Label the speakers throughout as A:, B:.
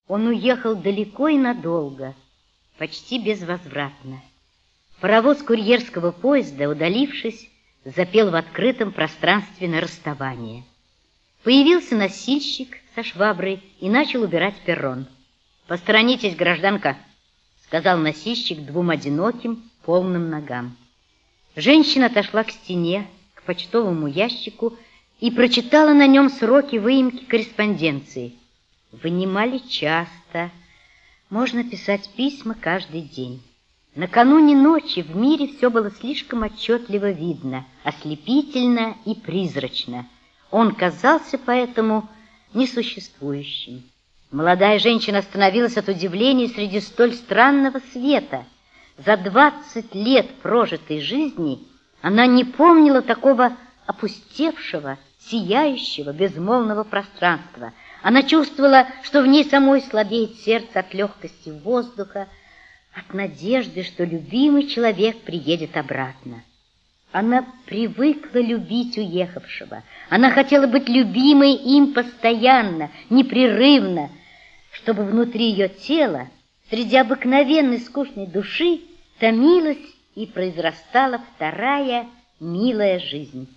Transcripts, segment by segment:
A: Он уехал далеко и надолго, почти безвозвратно. Паровоз курьерского поезда, удалившись, запел в открытом пространстве на расставание. Появился носильщик со шваброй и начал убирать перрон. «Посторонитесь, гражданка», — сказал носильщик двум одиноким, полным ногам. Женщина отошла к стене, к почтовому ящику и прочитала на нем сроки выемки корреспонденции. Вынимали часто. Можно писать письма каждый день. Накануне ночи в мире все было слишком отчетливо видно, ослепительно и призрачно. Он казался поэтому несуществующим. Молодая женщина остановилась от удивления среди столь странного света. За 20 лет прожитой жизни она не помнила такого опустевшего, сияющего, безмолвного пространства. Она чувствовала, что в ней самой слабеет сердце от легкости воздуха, от надежды, что любимый человек приедет обратно. Она привыкла любить уехавшего. Она хотела быть любимой им постоянно, непрерывно, чтобы внутри ее тела, среди обыкновенной скучной души, томилась и произрастала вторая милая жизнь.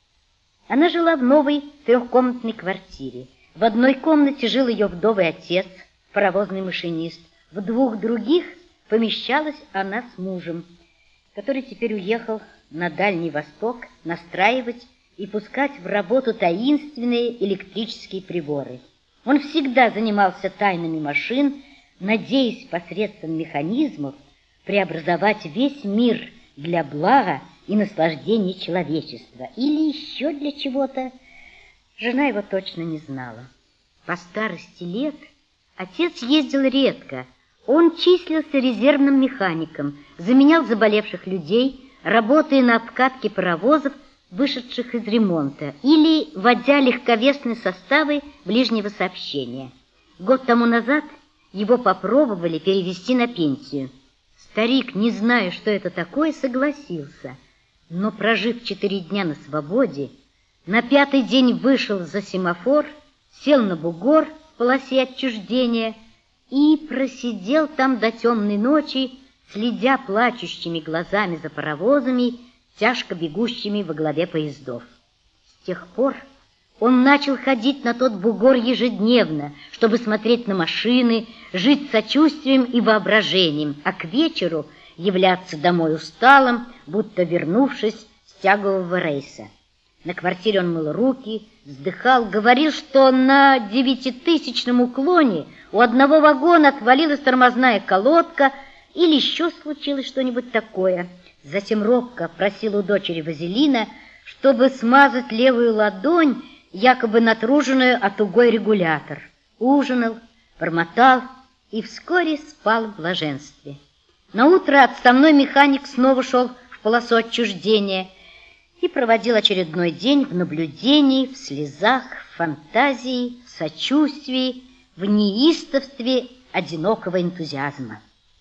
A: Она жила в новой трехкомнатной квартире. В одной комнате жил ее вдовый отец, паровозный машинист. В двух других помещалась она с мужем, который теперь уехал на Дальний Восток настраивать и пускать в работу таинственные электрические приборы. Он всегда занимался тайнами машин, надеясь посредством механизмов преобразовать весь мир для блага и наслаждения человечества или еще для чего-то. Жена его точно не знала. По старости лет отец ездил редко. Он числился резервным механиком, заменял заболевших людей, работая на обкатке паровозов, вышедших из ремонта, или водя легковесные составы ближнего сообщения. Год тому назад его попробовали перевести на пенсию. Старик, не зная, что это такое, согласился, но, прожив 4 дня на свободе, на 5-й день вышел за семафор, сел на бугор в полосе отчуждения и просидел там до темной ночи, следя плачущими глазами за паровозами, тяжко бегущими во главе поездов. С тех пор он начал ходить на тот бугор ежедневно, чтобы смотреть на машины, жить сочувствием и воображением, а к вечеру являться домой усталым, будто вернувшись с тягового рейса. На квартире он мыл руки, вздыхал, говорил, что на 9-тысячном уклоне у одного вагона отвалилась тормозная колодка или еще случилось что-нибудь такое. Затем робко просил у дочери вазелина, чтобы смазать левую ладонь, якобы натруженную от тугой регулятор. Ужинал, бормотал и вскоре спал в блаженстве. Наутро отставной механик снова шел в полосу отчуждения и проводил очередной день в наблюдении, в слезах, в фантазии, в сочувствии, в неистовстве одинокого энтузиазма.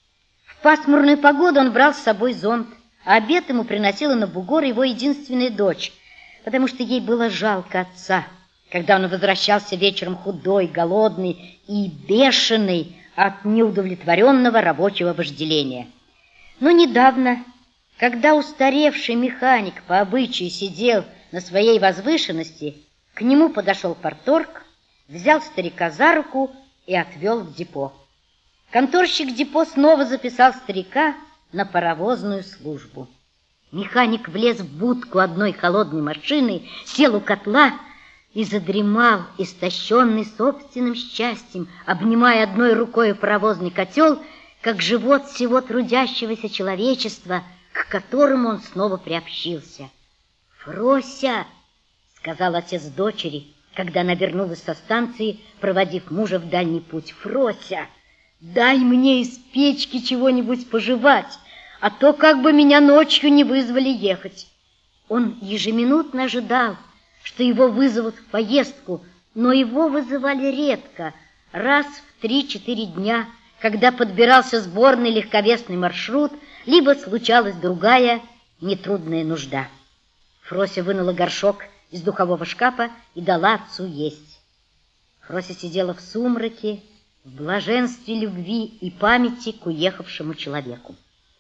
A: В пасмурную погоду он брал с собой зонт, а обед ему приносила на бугор его единственная дочь, потому что ей было жалко отца, когда он возвращался вечером худой, голодный и бешеный от неудовлетворенного рабочего вожделения. Но недавно, когда устаревший механик по обычаю сидел на своей возвышенности, к нему подошел парторг, взял старика за руку и отвел в депо. Конторщик депо снова записал старика на паровозную службу. Механик влез в будку одной холодной машины, сел у котла и задремал, истощенный собственным счастьем, обнимая одной рукой паровозный котел, как живот всего трудящегося человечества, к которому он снова приобщился. «Фрося!» — сказал отец дочери, когда она вернулась со станции, проводив мужа в дальний путь. «Фрося, дай мне из печки чего-нибудь пожевать, а то как бы меня ночью не вызвали ехать». Он ежеминутно ожидал, что его вызовут в поездку, но его вызывали редко, раз в 3-4 дня, когда подбирался сборный легковесный маршрут, либо случалась другая нетрудная нужда. Фрося вынула горшок из духового шкафа и дала отцу есть. Фрося сидела в сумраке в блаженстве любви и памяти к уехавшему человеку.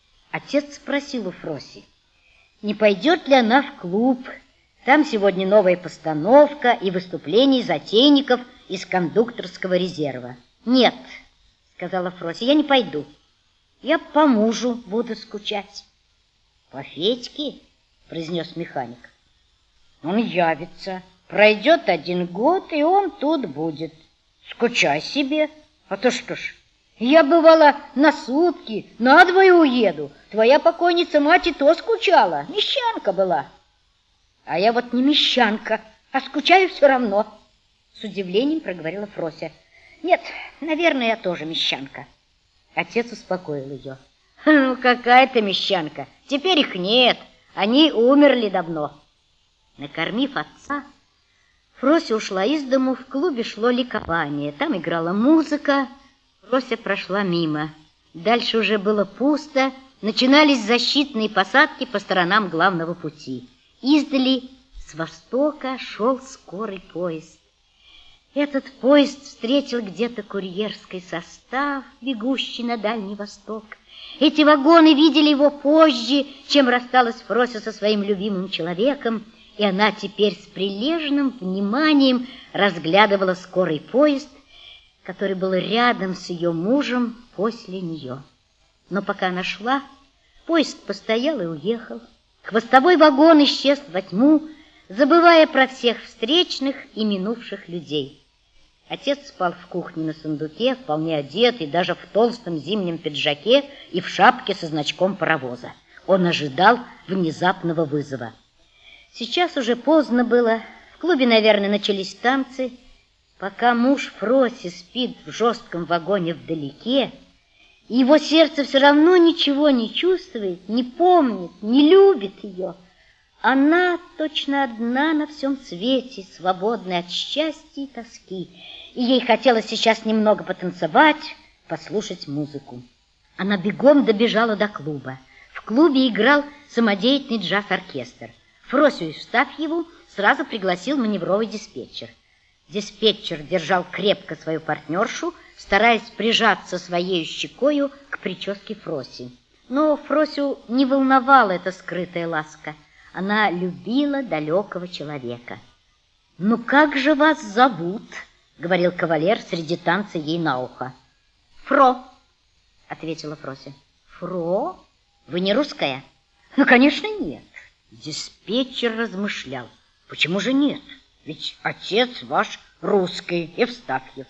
A: Отец спросил у Фроси, не пойдет ли она в клуб. Там сегодня новая постановка и выступление затейников из кондукторского резерва. «Нет», — сказала Фрося, — «я не пойду. Я по мужу буду скучать». «По Федьке?» — произнес механик. «Он явится. Пройдет 1 год, и он тут будет. Скучай себе. А то что ж, я, бывала, на сутки, на 2 уеду. Твоя покойница мать и то скучала. Мещанка была». «А я вот не мещанка, а скучаю все равно», — с удивлением проговорила Фрося. «Нет, наверное, я тоже мещанка». Отец успокоил ее. «Ну, какая ты мещанка? Теперь их нет, они умерли давно». Накормив отца, Фрося ушла из дому, в клубе шло ликование. Там играла музыка, Фрося прошла мимо. Дальше уже было пусто, начинались защитные посадки по сторонам главного пути. Издали с востока шел скорый поезд. Этот поезд встретил где-то курьерский состав, бегущий на Дальний Восток. Эти вагоны видели его позже, чем рассталась Фрося со своим любимым человеком, и она теперь с прилежным вниманием разглядывала скорый поезд, который был рядом с ее мужем после нее. Но пока она шла, поезд постоял и уехал. Хвостовой вагон исчез во тьму, забывая про всех встречных и минувших людей. Отец спал в кухне на сундуке, вполне одетый, даже в толстом зимнем пиджаке и в шапке со значком паровоза. Он ожидал внезапного вызова. Сейчас уже поздно было, в клубе, наверное, начались танцы. Пока муж Фроси спит в жестком вагоне вдалеке, и его сердце все равно ничего не чувствует, не помнит, не любит ее. Она точно одна на всем свете, свободная от счастья и тоски, и ей хотелось сейчас немного потанцевать, послушать музыку. Она бегом добежала до клуба. В клубе играл самодеятельный джаз-оркестр. Фросю и Евстафьеву сразу пригласил маневровый диспетчер. Диспетчер держал крепко свою партнершу, стараясь прижаться своей щекою к прическе Фроси. Но Фросю не волновала эта скрытая ласка. Она любила далекого человека. «Ну как же вас зовут?» — говорил кавалер среди танца ей на ухо. «Фро», — ответила Фрося. «Фро? Вы не русская?» «Ну, конечно, нет». Диспетчер размышлял. «Почему же нет? Ведь отец ваш русский, Евстафьев».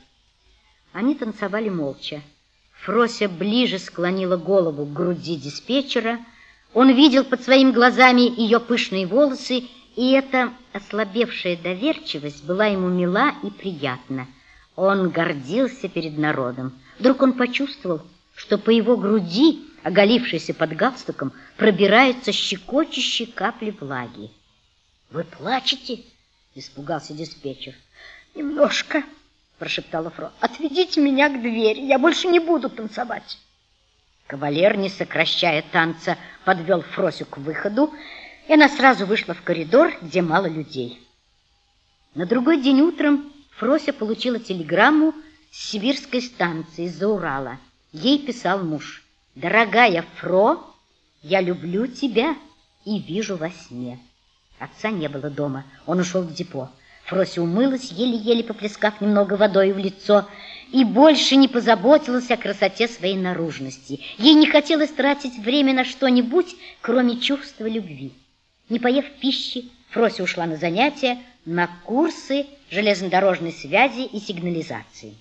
A: Они танцевали молча. Фрося ближе склонила голову к груди диспетчера. Он видел под своими глазами ее пышные волосы, и эта ослабевшая доверчивость была ему мила и приятна. Он гордился перед народом. Вдруг он почувствовал, что по его груди, оголившейся под галстуком, пробираются щекочущие капли влаги. «Вы плачете?» — испугался диспетчер. «Немножко», — прошептала Фро. «Отведите меня к двери, я больше не буду танцевать». Кавалер, не сокращая танца, подвел Фросю к выходу, и она сразу вышла в коридор, где мало людей. На другой день утром Фрося получила телеграмму с сибирской станции из-за Урала. Ей писал муж: «Дорогая Фро, я люблю тебя и вижу во сне». Отца не было дома, он ушел в депо. Фрося умылась, еле-еле поплескав немного водой в лицо, и больше не позаботилась о красоте своей наружности. Ей не хотелось тратить время на что-нибудь, кроме чувства любви. Не поев пищи, Фрося ушла на занятия, на курсы железнодорожной связи и сигнализации.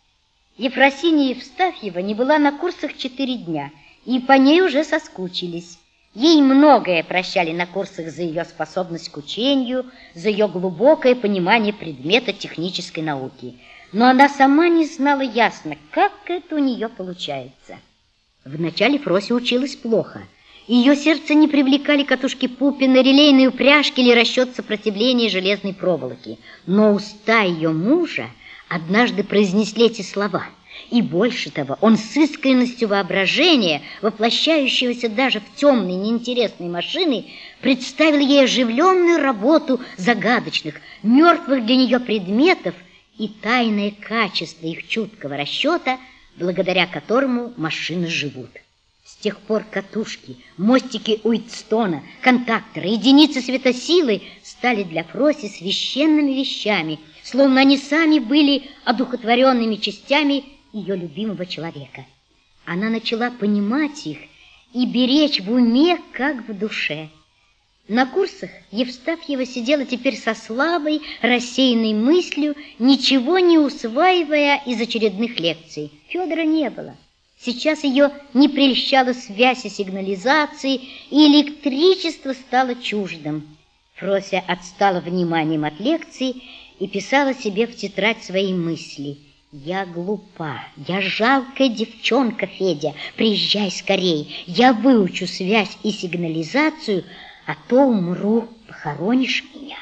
A: Ефросинья Евстафьева не была на курсах 4 дня, и по ней уже соскучились. Ей многое прощали на курсах за ее способность к учению, за ее глубокое понимание предмета технической науки. Но она сама не знала ясно, как это у нее получается. Вначале Фрося училась плохо. Ее сердце не привлекали катушки Пупина, релейные упряжки или расчет сопротивления железной проволоки. Но уста ее мужа однажды произнесли эти слова. И больше того, он с искренностью воображения, воплощающегося даже в темной, неинтересной машины, представил ей оживленную работу загадочных, мертвых для нее предметов и тайное качество их чуткого расчета, благодаря которому машины живут. С тех пор катушки, мостики Уитстона, контакторы, единицы светосилы стали для Фроси священными вещами, словно они сами были одухотворенными частями ее любимого человека. Она начала понимать их и беречь в уме, как в душе. На курсах Евстафьева сидела теперь со слабой, рассеянной мыслью, ничего не усваивая из очередных лекций. Федора не было. Сейчас ее не прельщала связь и сигнализации, и электричество стало чуждым. Фрося отстала вниманием от лекции и писала себе в тетрадь свои мысли. «Я глупа, я жалкая девчонка, Федя, приезжай скорей, я выучу связь и сигнализацию, а то умру, похоронишь меня».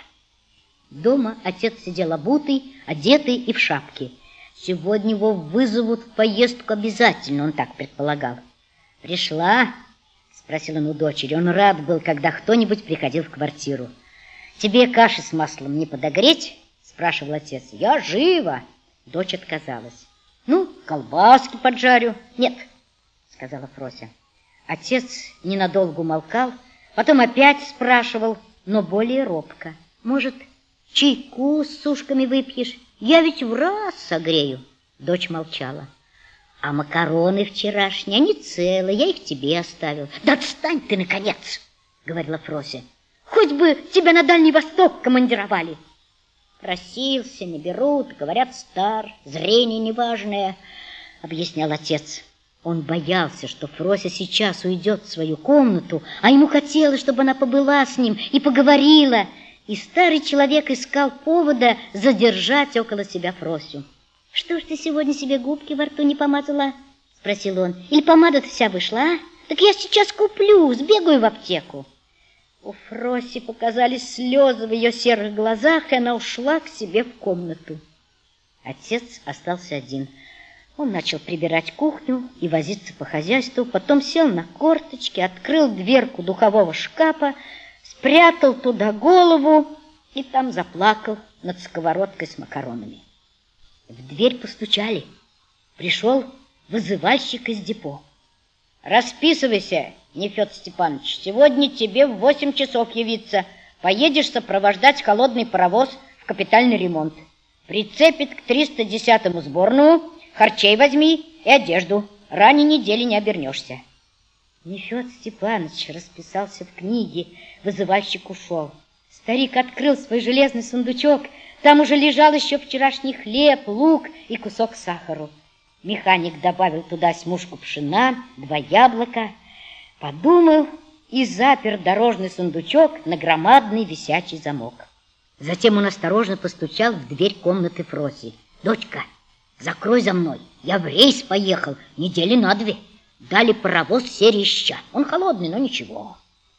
A: Дома отец сидел обутый, одетый и в шапке. Сегодня его вызовут в поездку обязательно, он так предполагал. «Пришла?» — спросил он у дочери. Он рад был, когда кто-нибудь приходил в квартиру. «Тебе каши с маслом не подогреть?» — спрашивал отец. «Я живо!» Дочь отказалась. «Ну, колбаски поджарю». «Нет», — сказала Фрося. Отец ненадолго умолкал, потом опять спрашивал, но более робко. «Может, чайку с сушками выпьешь? Я ведь в раз согрею». Дочь молчала. «А макароны вчерашние, они целые, я их тебе оставил». «Да отстань ты, наконец!» — говорила Фрося. «Хоть бы тебя на Дальний Восток командировали». «Просился, не берут, говорят, стар, зрение неважное», — объяснял отец. Он боялся, что Фрося сейчас уйдет в свою комнату, а ему хотелось, чтобы она побыла с ним и поговорила, и старый человек искал повода задержать около себя Фросю. «Что ж ты сегодня себе губки во рту не помазала?» — спросил он. «Или помада-то вся вышла, а? Так я сейчас куплю, сбегаю в аптеку». У Фроси показались слезы в ее серых глазах, и она ушла к себе в комнату. Отец остался один. Он начал прибирать кухню и возиться по хозяйству, потом сел на корточки, открыл дверку духового шкафа, спрятал туда голову и там заплакал над сковородкой с макаронами. В дверь постучали. Пришел вызывальщик из депо. «Расписывайся, Нефёд Степанович, сегодня тебе в 8 часов явиться. Поедешь сопровождать холодный паровоз в капитальный ремонт. Прицепит к 310-му сборному, харчей возьми и одежду. Ранее недели не обернешься». Нефёд Степанович расписался в книге, вызывальщик ушел. Старик открыл свой железный сундучок, там уже лежал еще вчерашний хлеб, лук и кусок сахару. Механик добавил туда смужку пшена, 2 яблока, подумал и запер дорожный сундучок на громадный висячий замок. Затем он осторожно постучал в дверь комнаты Фроси. «Дочка, закрой за мной, я в рейс поехал, недели на 2. Дали паровоз серии «Ща». Он холодный, но ничего».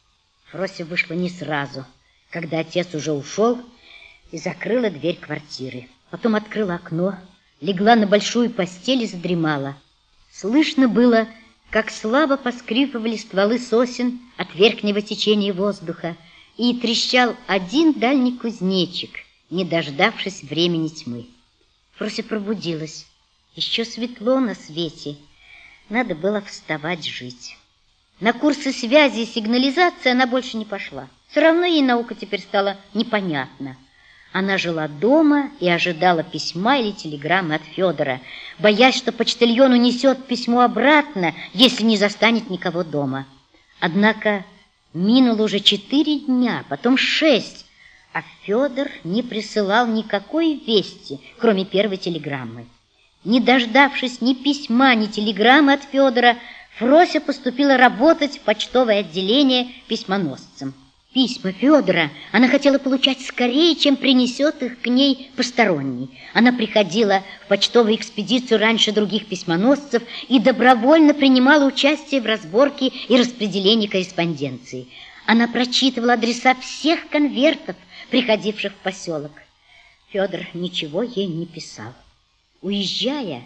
A: Фрося вышла не сразу, когда отец уже ушел, и закрыла дверь квартиры. Потом открыла окно, легла на большую постель и задремала. Слышно было, как слабо поскрипывали стволы сосен от верхнего течения воздуха, и трещал один дальний кузнечик, не дождавшись времени тьмы. Фрося пробудилась. Еще светло на свете. Надо было вставать жить. На курсы связи и сигнализации она больше не пошла. Все равно ей наука теперь стала непонятна. Она жила дома и ожидала письма или телеграммы от Федора, боясь, что почтальон унесет письмо обратно, если не застанет никого дома. Однако минуло уже 4 дня, потом 6, а Федор не присылал никакой вести, кроме первой телеграммы. Не дождавшись ни письма, ни телеграммы от Федора, Фрося поступила работать в почтовое отделение письмоносцем. Письма Федора она хотела получать скорее, чем принесет их к ней посторонний. Она приходила в почтовую экспедицию раньше других письмоносцев и добровольно принимала участие в разборке и распределении корреспонденции. Она прочитывала адреса всех конвертов, приходивших в поселок. Федор ничего ей не писал. Уезжая,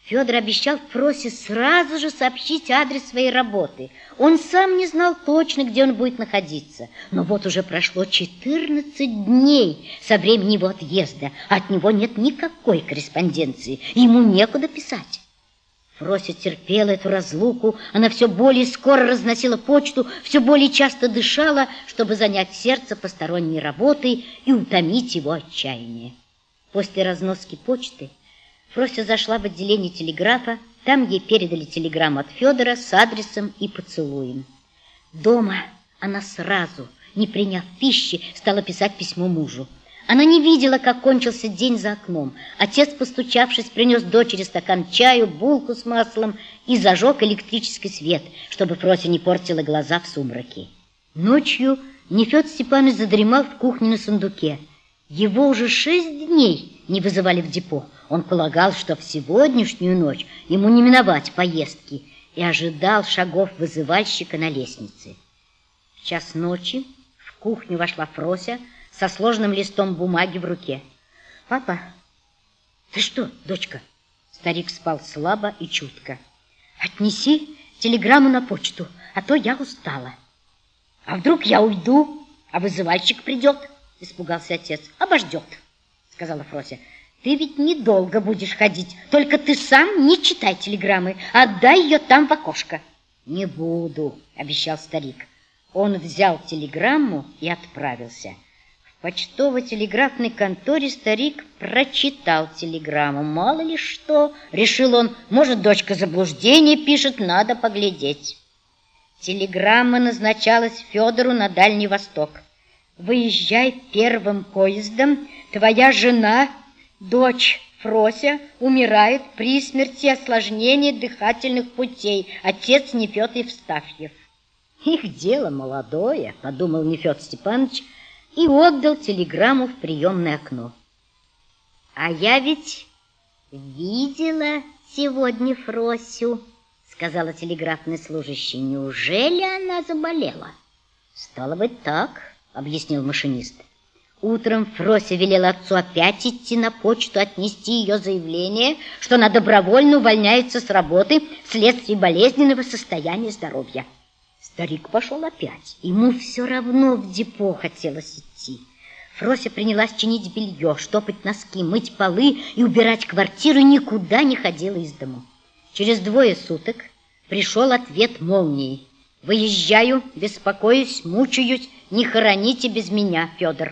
A: Федор обещал Фросе сразу же сообщить адрес своей работы. Он сам не знал точно, где он будет находиться. Но вот уже прошло 14 дней со времени его отъезда, а от него нет никакой корреспонденции, ему некуда писать. Фрося терпела эту разлуку, она все более скоро разносила почту, все более часто дышала, чтобы занять сердце посторонней работой и утомить его отчаяние. После разноски почты Фрося зашла в отделение телеграфа, там ей передали телеграмму от Федора с адресом и поцелуем. Дома она сразу, не приняв пищи, стала писать письмо мужу. Она не видела, как кончился день за окном. Отец, постучавшись, принес дочери стакан чаю, булку с маслом и зажег электрический свет, чтобы Фрося не портила глаза в сумраке. Ночью Нефёд Степанович задремал в кухне на сундуке. Его уже 6 дней не вызывали в депо. Он полагал, что в сегодняшнюю ночь ему не миновать поездки, и ожидал шагов вызывальщика на лестнице. В час ночи в кухню вошла Фрося со сложенным листом бумаги в руке. «Папа, ты что, дочка?» Старик спал слабо и чутко. «Отнеси телеграмму на почту, а то я устала». «А вдруг я уйду, а вызывальщик придет?» — испугался отец. «Обождет», — сказала Фрося. «Ты ведь недолго будешь ходить, только ты сам не читай телеграммы, отдай ее там в окошко». «Не буду», — обещал старик. Он взял телеграмму и отправился. В почтово-телеграфной конторе старик прочитал телеграмму. Мало ли что, решил он, может, дочка заблуждение пишет, надо поглядеть. Телеграмма назначалась Федору на Дальний Восток. «Выезжай первым поездом, твоя жена, дочь Фрося, умирает при смерти осложнения дыхательных путей. Отец Нефёд Евстафьев». «Их дело молодое», — подумал Нефёд Степанович и отдал телеграмму в приемное окно. «А я ведь видела сегодня Фросю», — сказала телеграфный служащий. «Неужели она заболела?» «Стало быть, так», — объяснил машинист. Утром Фрося велела отцу опять идти на почту, отнести ее заявление, что она добровольно увольняется с работы вследствие болезненного состояния здоровья. Старик пошел опять. Ему все равно в депо хотелось идти. Фрося принялась чинить белье, штопать носки, мыть полы и убирать квартиру, и никуда не ходила из дому. Через 2 суток пришел ответ молнией. «Выезжаю, беспокоюсь, мучаюсь, не хороните без меня, Федор».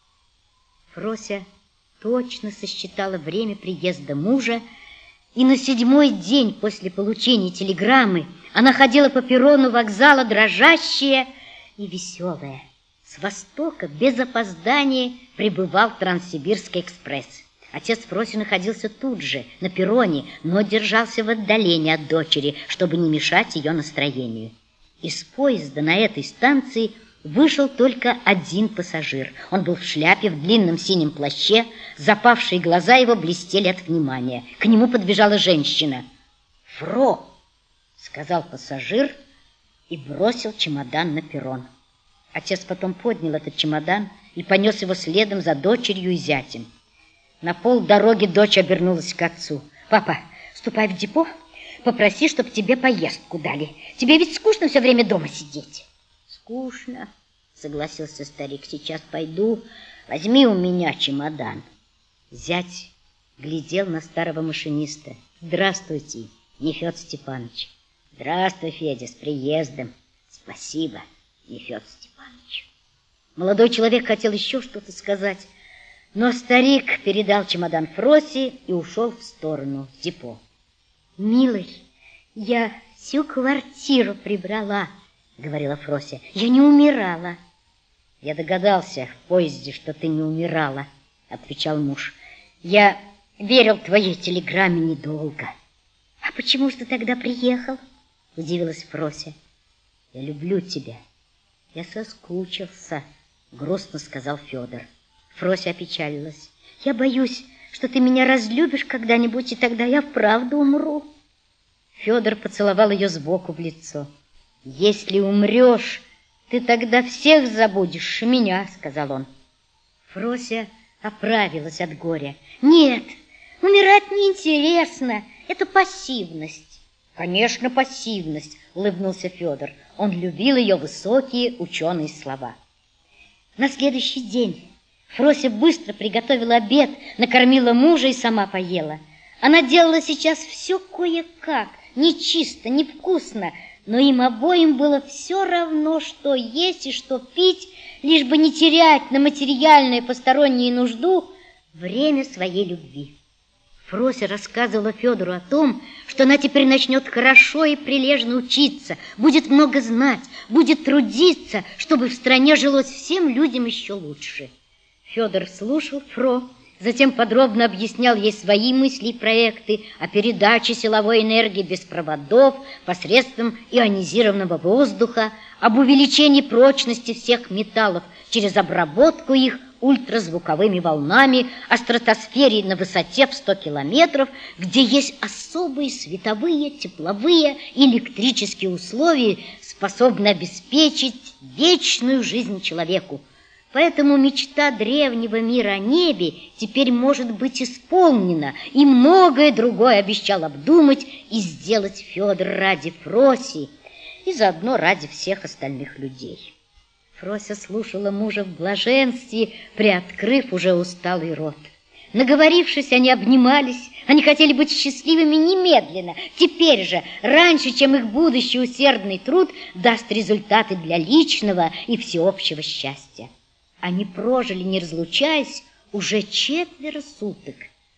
A: Фрося точно сосчитала время приезда мужа, и на 7-й день после получения телеграммы она ходила по перрону вокзала, дрожащая и веселая. С востока без опоздания прибывал Транссибирский экспресс. Отец Фроси находился тут же, на перроне, но держался в отдалении от дочери, чтобы не мешать ее настроению. Из поезда на этой станции вышел только один пассажир. Он был в шляпе, в длинном синем плаще, запавшие глаза его блестели от внимания. К нему подбежала женщина. «Фро!» — сказал пассажир и бросил чемодан на перрон. Отец потом поднял этот чемодан и понес его следом за дочерью и зятем. На полдороги дочь обернулась к отцу. «Папа, ступай в депо, попроси, чтоб тебе поездку дали. Тебе ведь скучно все время дома сидеть». «Скучно», — согласился старик. «Сейчас пойду. Возьми у меня чемодан». Зять глядел на старого машиниста. «Здравствуйте, Нефёд Степанович». «Здравствуй, Федя, с приездом». «Спасибо, Нефёд Степанович». Молодой человек хотел еще что-то сказать, но старик передал чемодан Фросе и ушел в сторону, в депо. «Милый, я всю квартиру прибрала», — говорила Фрося. «Я не умирала». «Я догадался в поезде, что ты не умирала», — отвечал муж. «Я верил твоей телеграмме недолго». «А почему же ты тогда приехал?» — удивилась Фрося. «Я люблю тебя. Я соскучился», — грустно сказал Федор. Фрося опечалилась. «Я боюсь, что ты меня разлюбишь когда-нибудь, и тогда я вправду умру». Федор поцеловал ее сбоку в лицо. «Если умрешь, ты тогда всех забудешь, и меня», — сказал он. Фрося оправилась от горя. «Нет, умирать неинтересно. Это пассивность. Конечно, пассивность, улыбнулся Федор. Он любил ее высокие ученые слова. На следующий день Фрося быстро приготовила обед, накормила мужа и сама поела. Она делала сейчас все кое-как, не чисто, не вкусно, но им обоим было все равно, что есть и что пить, лишь бы не терять на материальную постороннюю нужду время своей любви. Фрося рассказывала Федору о том, что она теперь начнет хорошо и прилежно учиться, будет много знать, будет трудиться, чтобы в стране жилось всем людям еще лучше. Федор слушал Фро, затем подробно объяснял ей свои мысли и проекты о передаче силовой энергии без проводов посредством ионизированного воздуха, об увеличении прочности всех металлов через обработку их ультразвуковыми волнами, о стратосфере на высоте в 100 километров, где есть особые световые, тепловые и электрические условия, способные обеспечить вечную жизнь человеку. Поэтому мечта древнего мира о небе теперь может быть исполнена, и многое другое обещал обдумать и сделать Федор ради Фроси и заодно ради всех остальных людей. Фрося слушала мужа в блаженстве, приоткрыв уже усталый рот. Наговорившись, они обнимались, они хотели быть счастливыми немедленно, теперь же, раньше, чем их будущий усердный труд даст результаты для личного и всеобщего счастья. Они прожили, не разлучаясь, уже 4 суток.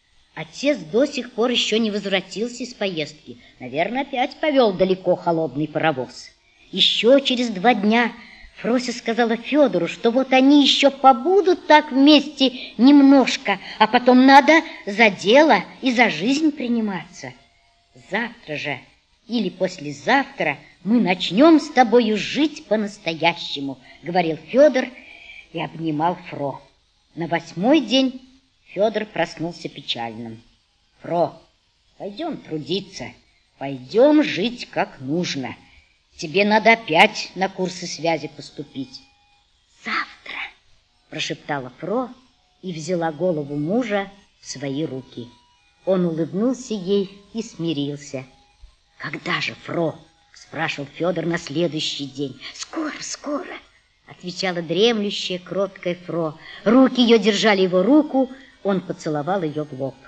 A: Отец до сих пор еще не возвратился из поездки. Наверное, опять повел далеко холодный паровоз. Еще через 2 дня Фрося сказала Федору, что вот они еще побудут так вместе немножко, а потом надо за дело и за жизнь приниматься. Завтра же или послезавтра мы начнем с тобою жить по-настоящему, говорил Федор и обнимал Фро. На 8-й день Федор проснулся печальным. Фро, пойдем трудиться, пойдем жить как нужно. Тебе надо опять на курсы связи поступить. Завтра, прошептала Фро и взяла голову мужа в свои руки. Он улыбнулся ей и смирился. Когда же, Фро? Спрашивал Федор на следующий день. Скоро, скоро, отвечала дремлющая, кроткая Фро. Руки ее держали его руку, он поцеловал ее в лоб.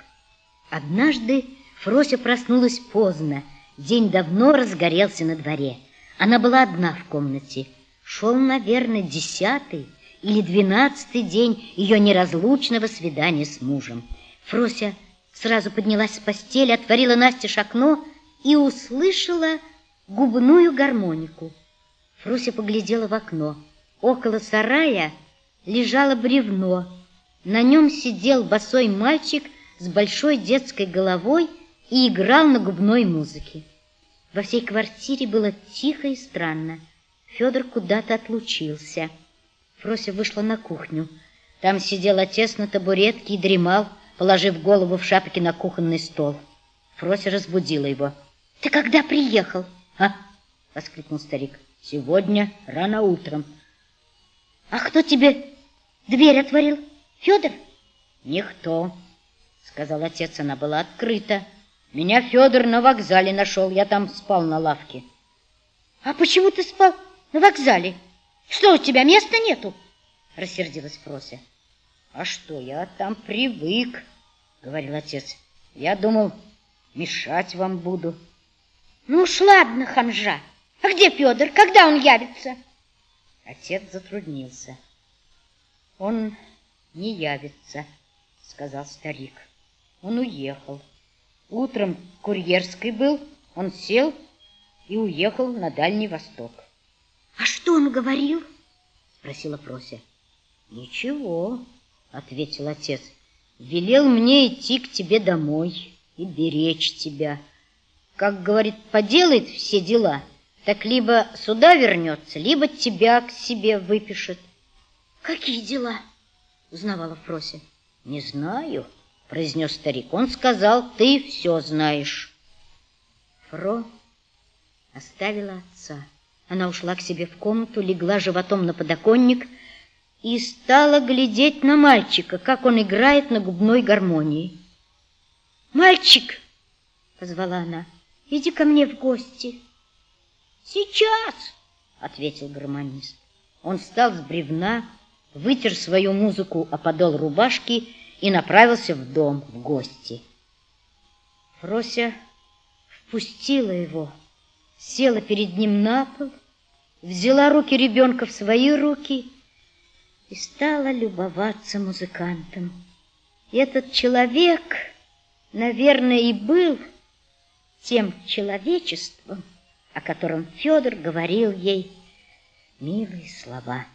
A: Однажды Фрося проснулась поздно, день давно разгорелся на дворе. Она была одна в комнате. Шел, наверное, 10-й или 12-й день ее неразлучного свидания с мужем. Фрося сразу поднялась с постели, отворила настежь окно и услышала губную гармонику. Фрося поглядела в окно. Около сарая лежало бревно. На нем сидел босой мальчик с большой детской головой и играл на губной музыке. Во всей квартире было тихо и странно. Федор куда-то отлучился. Фрося вышла на кухню. Там сидел отец на табуретке и дремал, положив голову в шапке на кухонный стол. Фрося разбудила его. — Ты когда приехал? — А? — воскликнул старик. — Сегодня рано утром. — А кто тебе дверь отворил? Федор? — Никто, — сказал отец, она была открыта. Меня Федор на вокзале нашел, я там спал на лавке. — А почему ты спал на вокзале? Что, у тебя места нету? — рассердилась Фрося. — А что, я там привык, — говорил отец. — Я думал, мешать вам буду. — Ну уж ладно, ханжа. А где Федор? Когда он явится? Отец затруднился. — Он не явится, — сказал старик. Он уехал. Утром курьерской был, он сел и уехал на Дальний Восток. — А что он говорил? — спросила Фрося. — Ничего, — ответил отец. — Велел мне идти к тебе домой и беречь тебя. Как, говорит, поделает все дела, так либо сюда вернется, либо тебя к себе выпишет. — Какие дела? — узнавала Фрося. — Не знаю, — произнес старик. Он сказал, ты все знаешь. Фро оставила отца. Она ушла к себе в комнату, легла животом на подоконник и стала глядеть на мальчика, как он играет на губной гармонии. — Мальчик! — позвала она, — иди ко мне в гости. Сейчас, — ответил гармонист. Он встал с бревна, вытер свою музыку о подол рубашки и направился в дом в гости. Фрося впустила его, села перед ним на пол, взяла руки ребенка в свои руки и стала любоваться музыкантом. И этот человек, наверное, и был тем человечеством, о котором Федор говорил ей милые слова.